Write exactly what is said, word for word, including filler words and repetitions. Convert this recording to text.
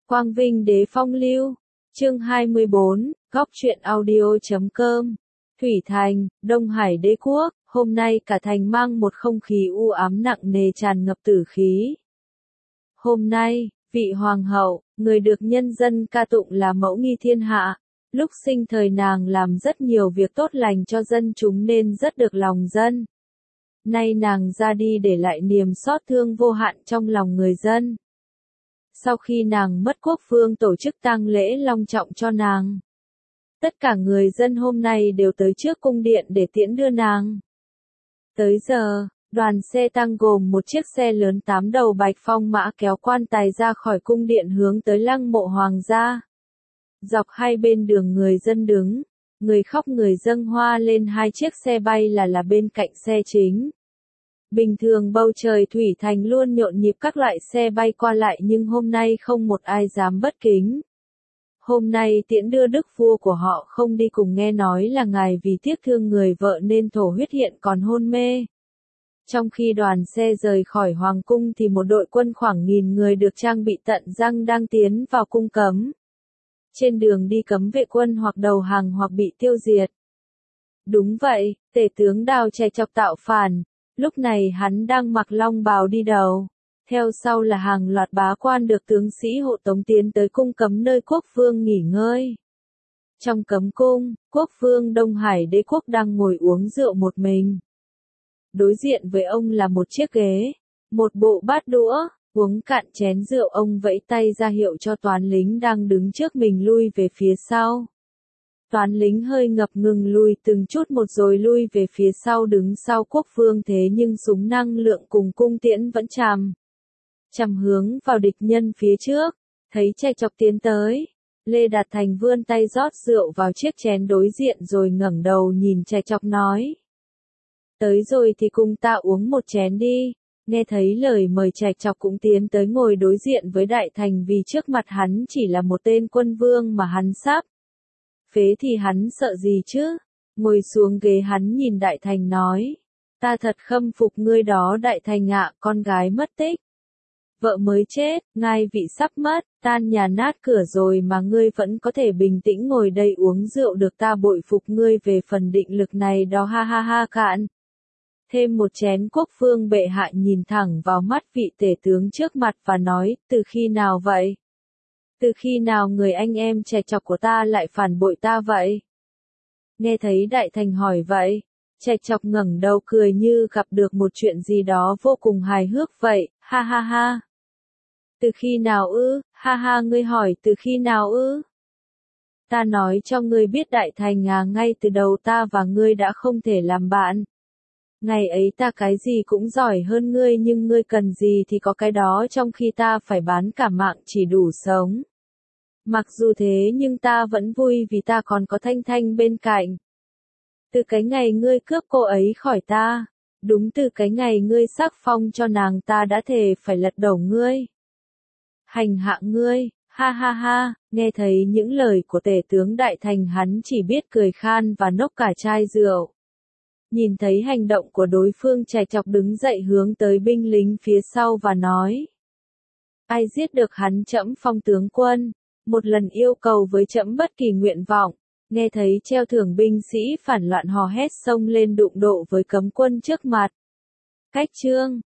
Quang Vinh Đế Phong Lưu, chương hai mươi bốn, góc truyện audio chấm com. Thủy Thành, Đông Hải Đế Quốc, hôm nay cả thành mang một không khí u ám nặng nề tràn ngập tử khí. Hôm nay, vị hoàng hậu, người được nhân dân ca tụng là mẫu nghi thiên hạ, lúc sinh thời nàng làm rất nhiều việc tốt lành cho dân chúng nên rất được lòng dân. Nay nàng ra đi để lại niềm xót thương vô hạn trong lòng người dân. Sau khi nàng mất, quốc vương tổ chức tang lễ long trọng cho nàng. Tất cả người dân hôm nay đều tới trước cung điện để tiễn đưa nàng. Tới giờ, đoàn xe tang gồm một chiếc xe lớn tám đầu bạch phong mã kéo quan tài ra khỏi cung điện hướng tới lăng mộ hoàng gia. Dọc hai bên đường người dân đứng, người khóc người dâng hoa lên hai chiếc xe bay là là bên cạnh xe chính. Bình thường bầu trời Thủy Thành luôn nhộn nhịp các loại xe bay qua lại nhưng hôm nay không một ai dám bất kính. Hôm nay tiễn đưa đức vua của họ không đi cùng, nghe nói là ngài vì tiếc thương người vợ nên thổ huyết hiện còn hôn mê. Trong khi đoàn xe rời khỏi hoàng cung thì một đội quân khoảng nghìn người được trang bị tận răng đang tiến vào cung cấm. Trên đường đi cấm vệ quân hoặc đầu hàng hoặc bị tiêu diệt. Đúng vậy, tể tướng Đào Trẻ Chọc tạo phản. Lúc này hắn đang mặc long bào đi đầu, theo sau là hàng loạt bá quan được tướng sĩ hộ tống tiến tới cung cấm nơi quốc vương nghỉ ngơi. Trong cấm cung, quốc vương Đông Hải Đế Quốc đang ngồi uống rượu một mình. Đối diện với ông là một chiếc ghế, một bộ bát đũa, uống cạn chén rượu ông vẫy tay ra hiệu cho toán lính đang đứng trước mình lui về phía sau. Toán lính hơi ngập ngừng lùi từng chút một rồi lui về phía sau đứng sau quốc vương, thế nhưng súng năng lượng cùng cung tiễn vẫn chằm. Chằm hướng vào địch nhân phía trước, thấy Trẻ Chọc tiến tới. Lê Đạt Thành vươn tay rót rượu vào chiếc chén đối diện rồi ngẩng đầu nhìn Trẻ Chọc nói. Tới rồi thì cùng ta uống một chén đi. Nghe thấy lời mời, Trẻ Chọc cũng tiến tới ngồi đối diện với Đại Thành vì trước mặt hắn chỉ là một tên quân vương mà hắn sắp phế thì hắn sợ gì chứ? Ngồi xuống ghế hắn nhìn Đại Thành nói. Ta thật khâm phục ngươi đó Đại Thành ạ, con gái mất tích. Vợ mới chết, ngai vị sắp mất, tan nhà nát cửa rồi mà ngươi vẫn có thể bình tĩnh ngồi đây uống rượu được, ta bội phục ngươi về phần định lực này đó, ha ha ha cạn. Thêm một chén. Quốc vương bệ hạ nhìn thẳng vào mắt vị tể tướng trước mặt và nói, từ khi nào vậy? Từ khi nào người anh em Trẻ Chọc của ta lại phản bội ta vậy? Nghe thấy Đại Thành hỏi vậy, Trẻ Chọc ngẩng đầu cười như gặp được một chuyện gì đó vô cùng hài hước vậy, ha ha ha. Từ khi nào ư, ha ha, ngươi hỏi từ khi nào ư? Ta nói cho ngươi biết Đại Thành à, ngay từ đầu ta và ngươi đã không thể làm bạn. Ngày ấy ta cái gì cũng giỏi hơn ngươi nhưng ngươi cần gì thì có cái đó, trong khi ta phải bán cả mạng chỉ đủ sống. Mặc dù thế nhưng ta vẫn vui vì ta còn có Thanh Thanh bên cạnh. Từ cái ngày ngươi cướp cô ấy khỏi ta, đúng từ cái ngày ngươi sắc phong cho nàng, ta đã thề phải lật đổ ngươi, hành hạ ngươi, ha ha ha. Nghe thấy những lời của tể tướng Đại Thành hắn chỉ biết cười khan và nốc cả chai rượu. Nhìn thấy hành động của đối phương, Trẻ Chọc đứng dậy hướng tới binh lính phía sau và nói. Ai giết được hắn trẫm phong tướng quân, một lần yêu cầu với trẫm bất kỳ nguyện vọng. Nghe thấy treo thưởng, binh sĩ phản loạn hò hét xông lên đụng độ với cấm quân trước mặt. Cách chương,